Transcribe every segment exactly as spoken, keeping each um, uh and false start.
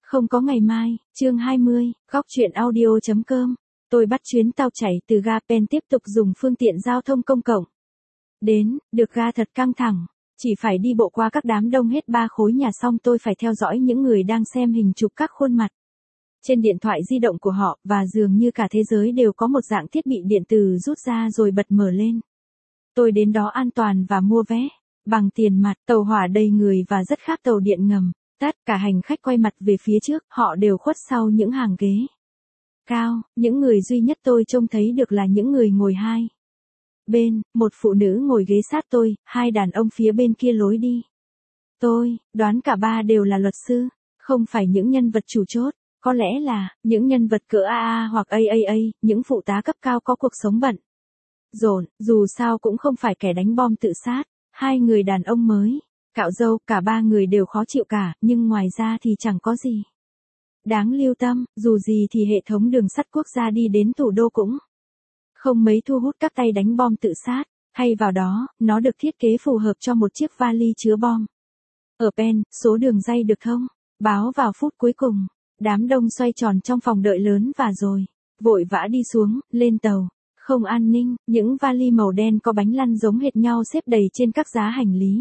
Không có ngày mai, chương hai mươi, góc truyện audio.com. Tôi bắt chuyến tàu chảy từ ga Penn tiếp tục dùng phương tiện giao thông công cộng. Đến, được ga thật căng thẳng. Chỉ phải đi bộ qua các đám đông hết ba khối nhà xong tôi phải theo dõi những người đang xem hình chụp các khuôn mặt trên điện thoại di động của họ, và dường như cả thế giới đều có một dạng thiết bị điện tử rút ra rồi bật mở lên. Tôi đến đó an toàn và mua vé bằng tiền mặt. Tàu hỏa đầy người và rất khác tàu điện ngầm. Tất cả hành khách quay mặt về phía trước, họ đều khuất sau những hàng ghế cao. Những người duy nhất tôi trông thấy được là những người ngồi hai bên, một phụ nữ ngồi ghế sát tôi, hai đàn ông phía bên kia lối đi. Tôi đoán cả ba đều là luật sư, không phải những nhân vật chủ chốt, có lẽ là những nhân vật cỡ a a hoặc a a a, những phụ tá cấp cao có cuộc sống bận rộn, dù sao cũng không phải kẻ đánh bom tự sát. Hai người đàn ông mới cạo râu, cả ba người đều khó chịu cả, nhưng ngoài ra thì chẳng có gì đáng lưu tâm. Dù gì thì hệ thống đường sắt quốc gia đi đến thủ đô cũng không mấy thu hút các tay đánh bom tự sát. Thay vào đó, nó được thiết kế phù hợp cho một chiếc vali chứa bom. Ở Penn, số đường ray được thông báo vào phút cuối cùng. Đám đông xoay tròn trong phòng đợi lớn và rồi vội vã đi xuống, lên tàu. Không an ninh, những vali màu đen có bánh lăn giống hệt nhau xếp đầy trên các giá hành lý.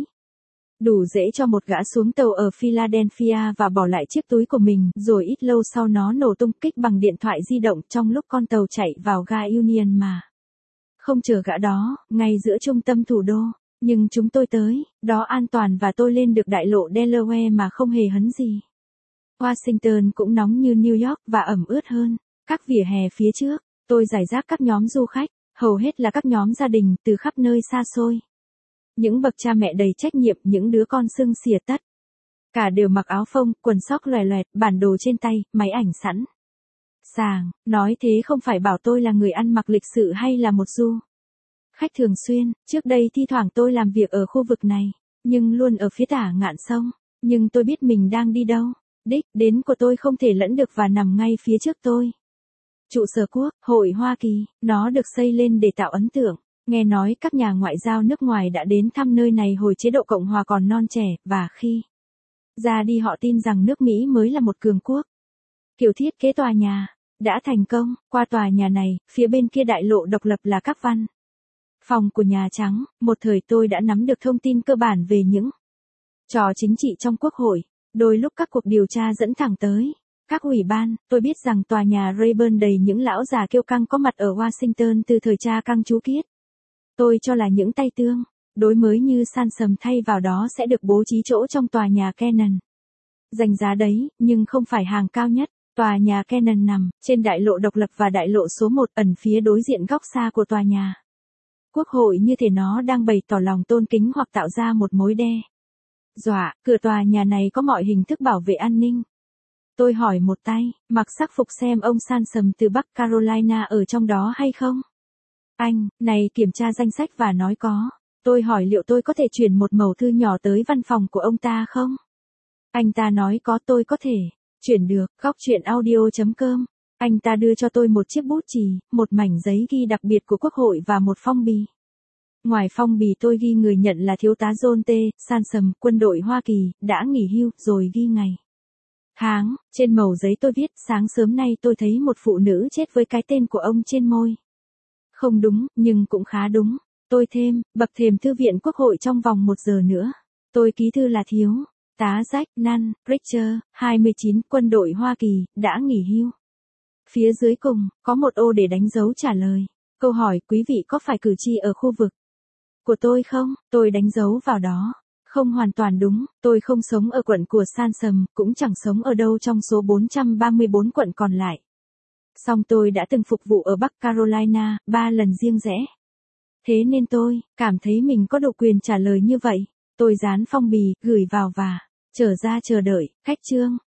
Đủ dễ cho một gã xuống tàu ở Philadelphia và bỏ lại chiếc túi của mình, rồi ít lâu sau nó nổ tung kích bằng điện thoại di động trong lúc con tàu chạy vào ga Union mà không chờ gã đó, ngay giữa trung tâm thủ đô. Nhưng chúng tôi tới, đó an toàn và tôi lên được đại lộ Delaware mà không hề hấn gì. Washington cũng nóng như New York và ẩm ướt hơn. Các vỉa hè phía trước, tôi rải rác các nhóm du khách, hầu hết là các nhóm gia đình từ khắp nơi xa xôi. Những bậc cha mẹ đầy trách nhiệm, những đứa con sưng xìa tất cả đều mặc áo phông, quần sóc loè loẹt, bản đồ trên tay, máy ảnh sẵn sàng. Nói thế không phải bảo tôi là người ăn mặc lịch sự hay là một du khách thường xuyên. Trước đây thi thoảng tôi làm việc ở khu vực này, nhưng luôn ở phía tả ngạn sông. Nhưng tôi biết mình đang đi đâu. Đích đến của tôi không thể lẫn được và nằm ngay phía trước tôi. Trụ sở Quốc hội Hoa Kỳ, nó được xây lên để tạo ấn tượng. Nghe nói các nhà ngoại giao nước ngoài đã đến thăm nơi này hồi chế độ Cộng hòa còn non trẻ, và khi ra đi họ tin rằng nước Mỹ mới là một cường quốc. Kiểu thiết kế tòa nhà đã thành công. Qua tòa nhà này, phía bên kia đại lộ độc lập là các văn phòng của Nhà Trắng. Một thời tôi đã nắm được thông tin cơ bản về những trò chính trị trong Quốc hội. Đôi lúc các cuộc điều tra dẫn thẳng tới các ủy ban. Tôi biết rằng tòa nhà Rayburn đầy những lão già kiêu căng có mặt ở Washington từ thời cha căng chú Kiết. Tôi cho là những tay tương đối mới như Sansom thay vào đó sẽ được bố trí chỗ trong tòa nhà Kennan. Danh giá đấy, nhưng không phải hàng cao nhất. Tòa nhà Kennan nằm trên đại lộ độc lập và đại lộ số một, ẩn phía đối diện góc xa của tòa nhà Quốc hội, như thể nó đang bày tỏ lòng tôn kính hoặc tạo ra một mối đe dọa. Cửa tòa nhà này có mọi hình thức bảo vệ an ninh. Tôi hỏi một tay mặc sắc phục xem ông Sansom từ Bắc Carolina ở trong đó hay không. Anh này kiểm tra danh sách và nói có. Tôi hỏi liệu tôi có thể chuyển một mẩu thư nhỏ tới văn phòng của ông ta không. Anh ta nói có. Tôi có thể chuyển được. Góc truyện audio.com. Anh ta đưa cho tôi một chiếc bút chì, một mảnh giấy ghi đặc biệt của Quốc hội và một phong bì. Ngoài phong bì tôi ghi người nhận là thiếu tá John T. Sansom, quân đội Hoa Kỳ, đã nghỉ hưu, rồi ghi ngày tháng. Trên mẩu giấy tôi viết, sáng sớm nay tôi thấy một phụ nữ chết với cái tên của ông trên môi. Không đúng, nhưng cũng khá đúng. Tôi thêm, bậc thềm thư viện Quốc hội trong vòng một giờ nữa. Tôi ký thư là thiếu tá Jack Nan Richter, hai mươi chín, quân đội Hoa Kỳ, đã nghỉ hưu. Phía dưới cùng, có một ô để đánh dấu trả lời. Câu hỏi, quý vị có phải cử tri ở khu vực của tôi không? Tôi đánh dấu vào đó. Không hoàn toàn đúng, tôi không sống ở quận của Sansom, cũng chẳng sống ở đâu trong số bốn trăm ba mươi bốn quận còn lại. Song tôi đã từng phục vụ ở Bắc Carolina, ba lần riêng rẽ. Thế nên tôi cảm thấy mình có đủ quyền trả lời như vậy. Tôi dán phong bì, gửi vào và trở ra chờ đợi. Khách chương.